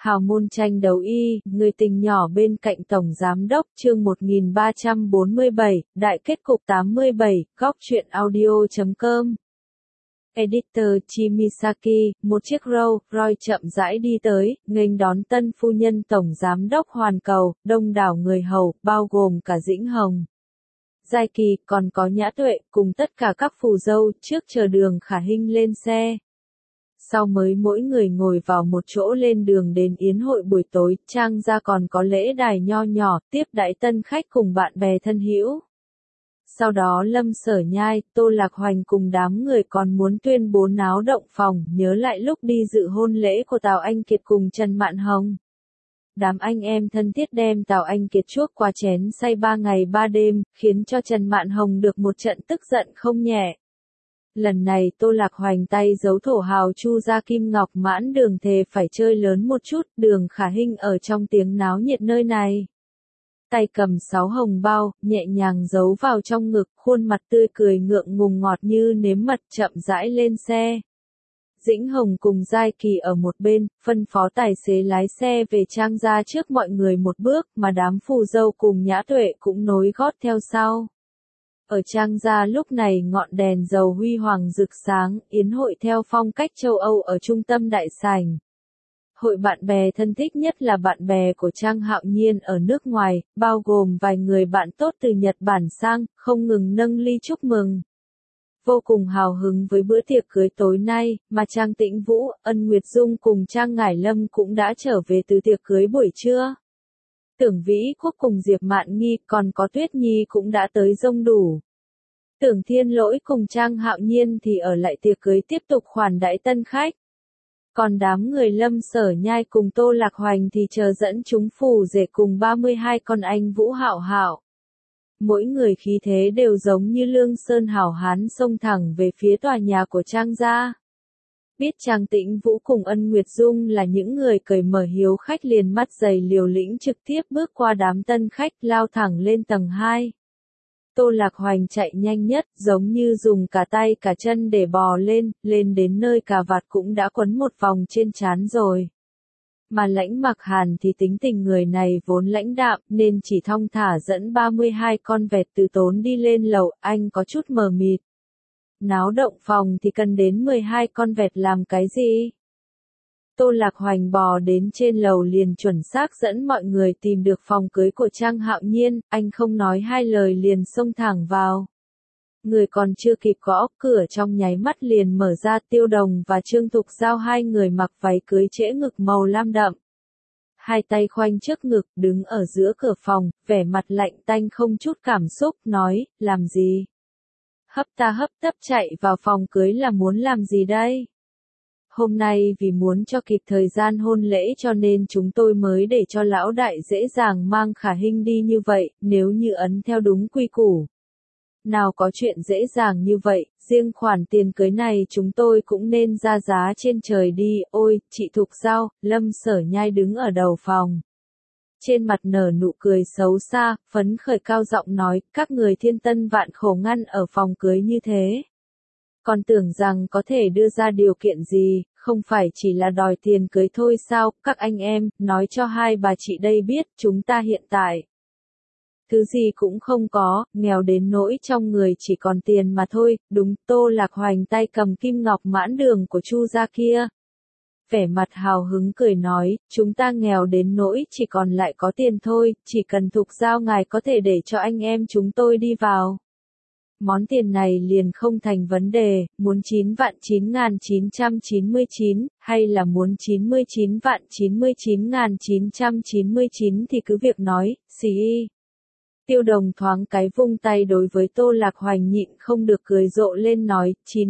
Hào môn tranh đấu y, người tình nhỏ bên cạnh Tổng Giám đốc chương 1347, đại kết cục 87, góc truyện audio.com. Editor Chimisaki, một chiếc Rolls Royce chậm rãi đi tới, nghênh đón tân phu nhân Tổng Giám đốc Hoàn Cầu, đông đảo người hầu, bao gồm cả Dĩnh Hồng, Giai Kỳ, còn có Nhã Tuệ, cùng tất cả các phù dâu, trước chờ Đường Khả Hinh lên xe. Sau mới mỗi người ngồi vào một chỗ lên đường đến yến hội buổi tối, Trang gia còn có lễ đài nho nhỏ, tiếp đãi tân khách cùng bạn bè thân hữu. Sau đó Lâm Sở Nhai, Tô Lạc Hoành cùng đám người còn muốn tuyên bố náo động phòng, nhớ lại lúc đi dự hôn lễ của Tào Anh Kiệt cùng Trần Mạn Hồng. Đám anh em thân thiết đem Tào Anh Kiệt chuốc qua chén say 3 ngày 3 đêm, khiến cho Trần Mạn Hồng được một trận tức giận không nhẹ. Lần này Tô Lạc Hoành tay giấu thổ hào Chu gia Kim Ngọc Mãn Đường thề phải chơi lớn một chút, Đường Khả Hinh ở trong tiếng náo nhiệt nơi này. Tay cầm 6 hồng bao, nhẹ nhàng giấu vào trong ngực, khuôn mặt tươi cười ngượng ngùng ngọt như nếm mật chậm rãi lên xe. Dĩnh Hồng cùng Giai Kỳ ở một bên, phân phó tài xế lái xe về Trang gia trước mọi người một bước, mà đám phù dâu cùng Nhã Tuệ cũng nối gót theo sau. Ở Trang gia lúc này ngọn đèn dầu huy hoàng rực sáng, yến hội theo phong cách châu Âu ở trung tâm đại sảnh. Hội bạn bè thân thích nhất là bạn bè của Trang Hạo Nhiên ở nước ngoài, bao gồm vài người bạn tốt từ Nhật Bản sang, không ngừng nâng ly chúc mừng. Vô cùng hào hứng với bữa tiệc cưới tối nay, mà Trang Tĩnh Vũ, Ân Nguyệt Dung cùng Trang Ngải Lâm cũng đã trở về từ tiệc cưới buổi trưa. Tưởng Vĩ Quốc cùng Diệp Mạn Nghi còn có Tuyết Nhi cũng đã tới đông đủ. Tưởng Thiên Lỗi cùng Trang Hạo Nhiên thì ở lại tiệc cưới tiếp tục khoản đãi tân khách. Còn đám người Lâm Sở Nhai cùng Tô Lạc Hoành thì chờ dẫn chúng phù rể cùng 32 con anh Vũ Hạo Hạo. Mỗi người khí thế đều giống như Lương Sơn hảo hán xông thẳng về phía tòa nhà của Trang gia. Biết Trang Tĩnh Vũ cùng Ân Nguyệt Dung là những người cởi mở hiếu khách liền mắt dày liều lĩnh trực tiếp bước qua đám tân khách lao thẳng lên tầng 2. Tô Lạc Hoành chạy nhanh nhất, giống như dùng cả tay cả chân để bò lên đến nơi cà vạt cũng đã quấn một vòng trên trán rồi. Mà Lãnh Mặc Hàn thì tính tình người này vốn lãnh đạm nên chỉ thong thả dẫn 32 con vẹt từ tốn đi lên lầu, anh có chút mờ mịt. Náo động phòng thì cần đến 12 con vẹt làm cái gì? Tô Lạc Hoành bò đến trên lầu liền chuẩn xác dẫn mọi người tìm được phòng cưới của Trang Hạo Nhiên, anh không nói hai lời liền xông thẳng vào. Người còn chưa kịp gõ cửa trong nháy mắt liền mở ra, Tiêu Đồng và Trương Thục Giao hai người mặc váy cưới trễ ngực màu lam đậm. Hai tay khoanh trước ngực, đứng ở giữa cửa phòng, vẻ mặt lạnh tanh không chút cảm xúc, nói, làm gì? Hấp tấp chạy vào phòng cưới là muốn làm gì đây? Hôm nay vì muốn cho kịp thời gian hôn lễ cho nên chúng tôi mới để cho lão đại dễ dàng mang Khả Hinh đi như vậy, nếu như ấn theo đúng quy củ. Nào có chuyện dễ dàng như vậy, riêng khoản tiền cưới này chúng tôi cũng nên ra giá trên trời đi, ôi, chị Thục Giao, Lâm Sở Nhai đứng ở đầu phòng. Trên mặt nở nụ cười xấu xa, phấn khởi cao giọng nói, các người thiên tân vạn khổ ngăn ở phòng cưới như thế. Còn tưởng rằng có thể đưa ra điều kiện gì, không phải chỉ là đòi tiền cưới thôi sao, các anh em, nói cho hai bà chị đây biết, chúng ta hiện tại. Thứ gì cũng không có, nghèo đến nỗi trong người chỉ còn tiền mà thôi, đúng, Tô Lạc Hoành tay cầm Kim Ngọc Mãn Đường của Chu gia kia. Vẻ mặt hào hứng cười nói, chúng ta nghèo đến nỗi chỉ còn lại có tiền thôi, chỉ cần Thục Giao ngài có thể để cho anh em chúng tôi đi vào. Món tiền này liền không thành vấn đề, muốn 9.999, hay là muốn 99.99999 thì cứ việc nói, xì. Tiêu Đồng thoáng cái vung tay đối với Tô Lạc Hoành nhịn không được cười rộ lên nói,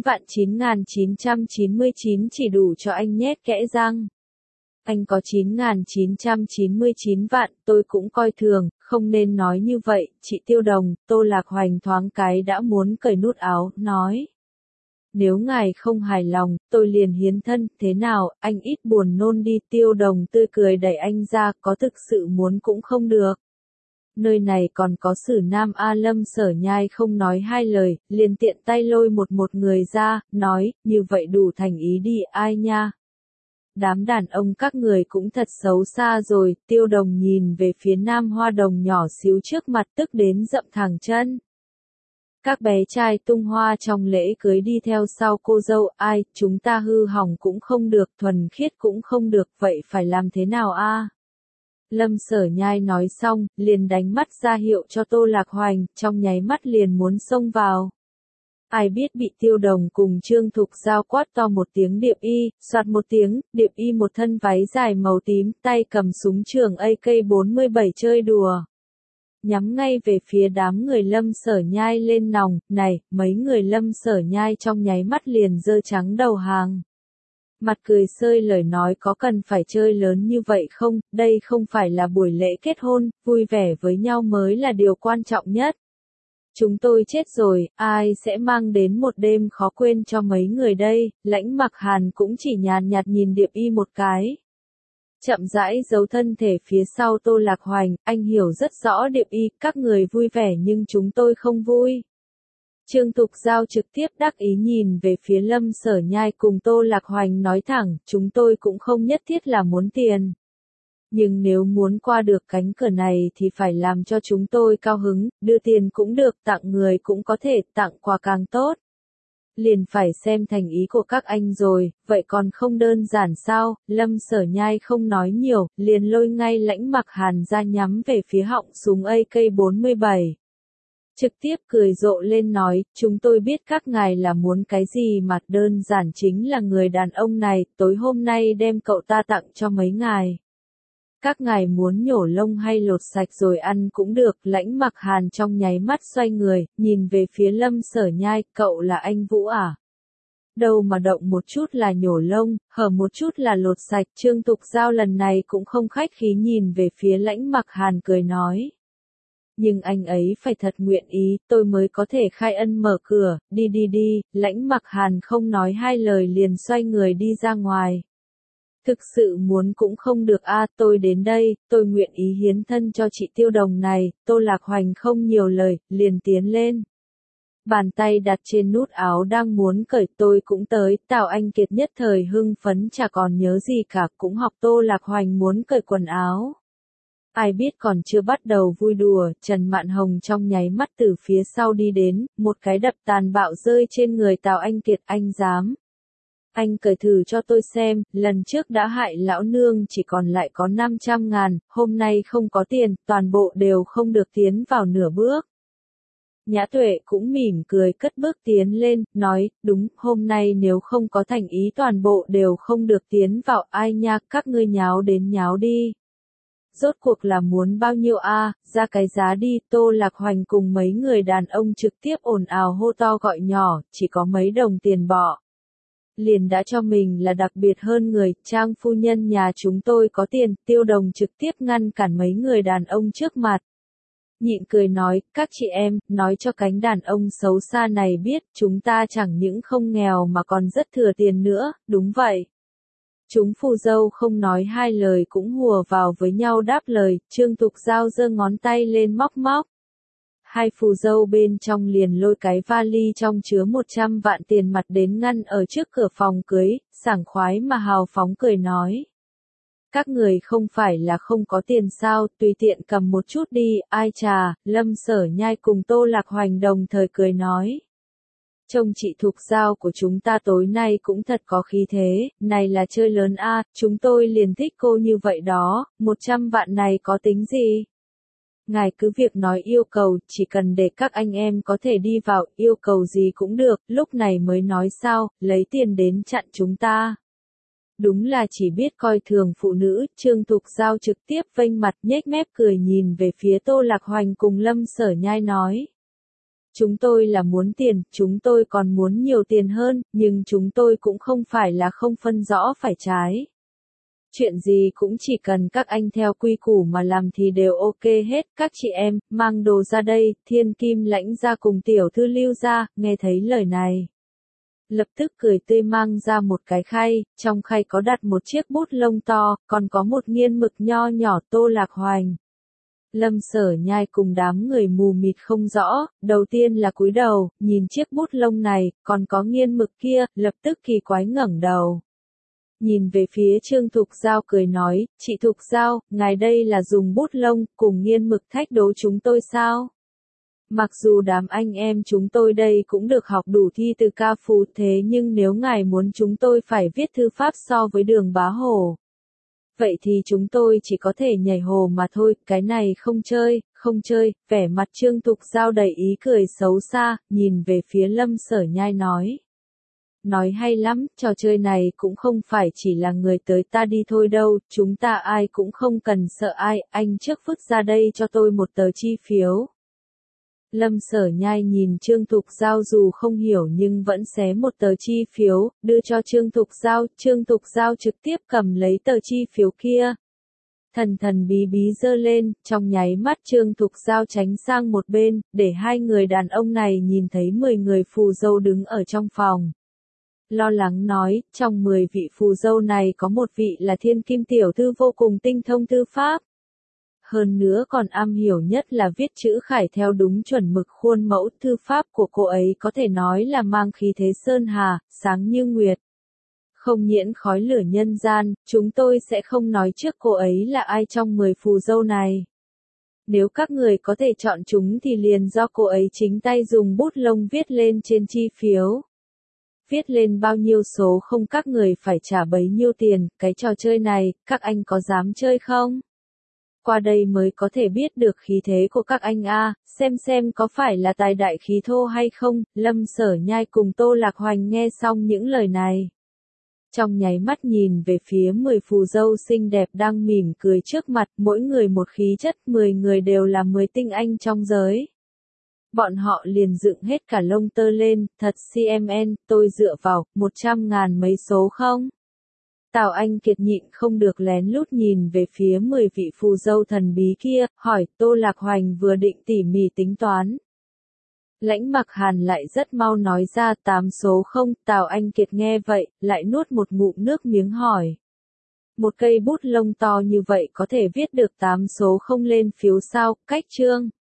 9.999 chỉ đủ cho anh nhét kẽ răng. Anh có 9.999 vạn, tôi cũng coi thường, không nên nói như vậy, chị Tiêu Đồng, Tô Lạc Hoành thoáng cái đã muốn cởi nút áo, nói. Nếu ngài không hài lòng, tôi liền hiến thân, thế nào, anh ít buồn nôn đi, Tiêu Đồng tươi cười đẩy anh ra, có thực sự muốn cũng không được. Nơi này còn có Sử Nam A Lâm Sở Nhai không nói hai lời, liền tiện tay lôi một người ra, nói, như vậy đủ thành ý đi, ai nha. đám đàn ông các người cũng thật xấu xa rồi, Tiêu Đồng nhìn về phía Nam Hoa Đồng nhỏ xíu trước mặt tức đến dậm thẳng chân. Các bé trai tung hoa trong lễ cưới đi theo sau cô dâu, ai, chúng ta hư hỏng cũng không được, thuần khiết cũng không được, vậy phải làm thế nào a? Lâm Sở Nhai nói xong, liền đánh mắt ra hiệu cho Tô Lạc Hoành, trong nháy mắt liền muốn xông vào. Ai biết bị Tiêu Đồng cùng Trương Thục Giao quát to một tiếng Điệp Y, soạt một tiếng, Điệp Y một thân váy dài màu tím, tay cầm súng trường AK-47 chơi đùa. Nhắm ngay về phía đám người Lâm Sở Nhai lên nòng, này, mấy người Lâm Sở Nhai trong nháy mắt liền giơ trắng đầu hàng. Mặt cười sơi lời nói có cần phải chơi lớn như vậy không, đây không phải là buổi lễ kết hôn, vui vẻ với nhau mới là điều quan trọng nhất. Chúng tôi chết rồi, ai sẽ mang đến một đêm khó quên cho mấy người đây, Lãnh Mặc Hàn cũng chỉ nhàn nhạt nhìn Điệp Y một cái. Chậm rãi giấu thân thể phía sau Tô Lạc Hoành, anh hiểu rất rõ Điệp Y, các người vui vẻ nhưng chúng tôi không vui. Trương Thục Giao trực tiếp đắc ý nhìn về phía Lâm Sở Nhai cùng Tô Lạc Hoành nói thẳng, chúng tôi cũng không nhất thiết là muốn tiền. Nhưng nếu muốn qua được cánh cửa này thì phải làm cho chúng tôi cao hứng, đưa tiền cũng được, tặng người cũng có thể, tặng quà càng tốt. Liền phải xem thành ý của các anh rồi, vậy còn không đơn giản sao, Lâm Sở Nhai không nói nhiều, liền lôi ngay Lãnh Mặc Hàn ra nhắm về phía họng súng AK-47. Trực tiếp cười rộ lên nói, chúng tôi biết các ngài là muốn cái gì mà đơn giản chính là người đàn ông này, tối hôm nay đem cậu ta tặng cho mấy ngài. Các ngài muốn nhổ lông hay lột sạch rồi ăn cũng được, Lãnh Mặc Hàn trong nháy mắt xoay người, nhìn về phía Lâm Sở Nhai, cậu là anh Vũ à? Đâu mà động một chút là nhổ lông, hở một chút là lột sạch, Trương Thục Giao lần này cũng không khách khí nhìn về phía Lãnh Mặc Hàn cười nói. Nhưng anh ấy phải thật nguyện ý, tôi mới có thể khai ân mở cửa, đi đi đi, Lãnh Mặc Hàn không nói hai lời liền xoay người đi ra ngoài. Thực sự muốn cũng không được a, tôi đến đây, tôi nguyện ý hiến thân cho chị Tiêu Đồng này, Tô Lạc Hoành không nhiều lời, liền tiến lên. Bàn tay đặt trên nút áo đang muốn cởi tôi cũng tới, Tào Anh Kiệt nhất thời hưng phấn chả còn nhớ gì cả, cũng học Tô Lạc Hoành muốn cởi quần áo. Ai biết còn chưa bắt đầu vui đùa, Trần Mạn Hồng trong nháy mắt từ phía sau đi đến, một cái đập tàn bạo rơi trên người Tào Anh Kiệt, anh dám. Anh cởi thử cho tôi xem, lần trước đã hại lão nương chỉ còn lại có 500.000, hôm nay không có tiền, toàn bộ đều không được tiến vào nửa bước. Nhã Tuệ cũng mỉm cười cất bước tiến lên, nói, đúng, hôm nay nếu không có thành ý toàn bộ đều không được tiến vào, ai nha, các ngươi nháo đến nháo đi. Rốt cuộc là muốn bao nhiêu a, ra cái giá đi, Tô Lạc Hoành cùng mấy người đàn ông trực tiếp ồn ào hô to gọi nhỏ, chỉ có mấy đồng tiền bỏ. Liền đã cho mình là đặc biệt hơn người, Trang phu nhân nhà chúng tôi có tiền, Tiêu Đồng trực tiếp ngăn cản mấy người đàn ông trước mặt. Nhịn cười nói, các chị em, nói cho cánh đàn ông xấu xa này biết, chúng ta chẳng những không nghèo mà còn rất thừa tiền nữa, đúng vậy. Chúng phù dâu không nói hai lời cũng hùa vào với nhau đáp lời, Trương Thục Giao giơ ngón tay lên móc móc. Hai phù dâu bên trong liền lôi cái vali trong chứa 100 vạn tiền mặt đến ngăn ở trước cửa phòng cưới, sảng khoái mà hào phóng cười nói. Các người không phải là không có tiền sao, tùy tiện cầm một chút đi, ai chà, Lâm Sở Nhai cùng Tô Lạc Hoành đồng thời cười nói. Trông chị Thục Giao của chúng ta tối nay cũng thật có khí thế, này là chơi lớn a, chúng tôi liền thích cô như vậy đó, 100 vạn này có tính gì? Ngài cứ việc nói yêu cầu, chỉ cần để các anh em có thể đi vào, yêu cầu gì cũng được, lúc này mới nói sao, lấy tiền đến chặn chúng ta. Đúng là chỉ biết coi thường phụ nữ, Trương Thục Giao trực tiếp vênh mặt nhếch mép cười nhìn về phía Tô Lạc Hoành cùng Lâm Sở Nhai nói. Chúng tôi là muốn tiền, chúng tôi còn muốn nhiều tiền hơn, nhưng chúng tôi cũng không phải là không phân rõ phải trái. Chuyện gì cũng chỉ cần các anh theo quy củ mà làm thì đều ok hết, các chị em, mang đồ ra đây, Thiên Kim Lãnh ra cùng tiểu thư Lưu ra, nghe thấy lời này. Lập tức cười tươi mang ra một cái khay, trong khay có đặt một chiếc bút lông to, còn có một nghiên mực nho nhỏ. Tô Lạc Hoành. Lâm Sở Nhai cùng đám người mù mịt không rõ, đầu tiên là cúi đầu, nhìn chiếc bút lông này, còn có nghiên mực kia, lập tức kỳ quái ngẩng đầu. nhìn về phía Trương Thục Giao cười nói, chị Thục Giao, ngài đây là dùng bút lông, cùng nghiên mực thách đố chúng tôi sao? Mặc dù đám anh em chúng tôi đây cũng được học đủ thi từ ca phú thế nhưng nếu ngài muốn chúng tôi phải viết thư pháp so với Đường Bá Hổ, vậy thì chúng tôi chỉ có thể nhảy hồ mà thôi, cái này không chơi, vẻ mặt Trương Thục Giao đầy ý cười xấu xa, nhìn về phía Lâm Sở Nhai nói. Nói hay lắm, trò chơi này cũng không phải chỉ là người tới ta đi thôi đâu, chúng ta ai cũng không cần sợ ai, anh trước vứt ra đây cho tôi một tờ chi phiếu. Lâm Sở Nhai nhìn Trương Thục Giao dù không hiểu nhưng vẫn xé một tờ chi phiếu, đưa cho Trương Thục Giao trực tiếp cầm lấy tờ chi phiếu kia. Thần bí giơ lên, trong nháy mắt Trương Thục Giao tránh sang một bên, để hai người đàn ông này nhìn thấy 10 người phù dâu đứng ở trong phòng. Lo lắng nói, trong 10 vị phù dâu này có một vị là thiên kim tiểu thư vô cùng tinh thông thư pháp. Hơn nữa còn am hiểu nhất là viết chữ khải theo đúng chuẩn mực khuôn mẫu, thư pháp của cô ấy có thể nói là mang khí thế sơn hà, sáng như nguyệt. Không nhiễm khói lửa nhân gian, chúng tôi sẽ không nói trước cô ấy là ai trong 10 phù dâu này. Nếu các người có thể chọn chúng thì liền do cô ấy chính tay dùng bút lông viết lên trên chi phiếu. Viết lên bao nhiêu số không các người phải trả bấy nhiêu tiền, cái trò chơi này, các anh có dám chơi không? Qua đây mới có thể biết được khí thế của các anh a, xem có phải là tài đại khí thô hay không. Lâm Sở Nhai cùng Tô Lạc Hoành nghe xong những lời này. Trong nháy mắt nhìn về phía 10 phù dâu xinh đẹp đang mỉm cười trước mặt, mỗi người một khí chất, 10 người đều là 10 tinh anh trong giới. Bọn họ liền dựng hết cả lông tơ lên, thật CMN, tôi dựa vào, 100.000 mấy số không? Tào Anh Kiệt nhịn không được lén lút nhìn về phía 10 vị phù dâu thần bí kia, hỏi, Tô Lạc Hoành vừa định tỉ mỉ tính toán. Lãnh Mặc Hàn lại rất mau nói ra 8 số không, Tào Anh Kiệt nghe vậy, lại nuốt một ngụm nước miếng hỏi. Một cây bút lông to như vậy có thể viết được 8 số không lên phiếu sao, cách Trương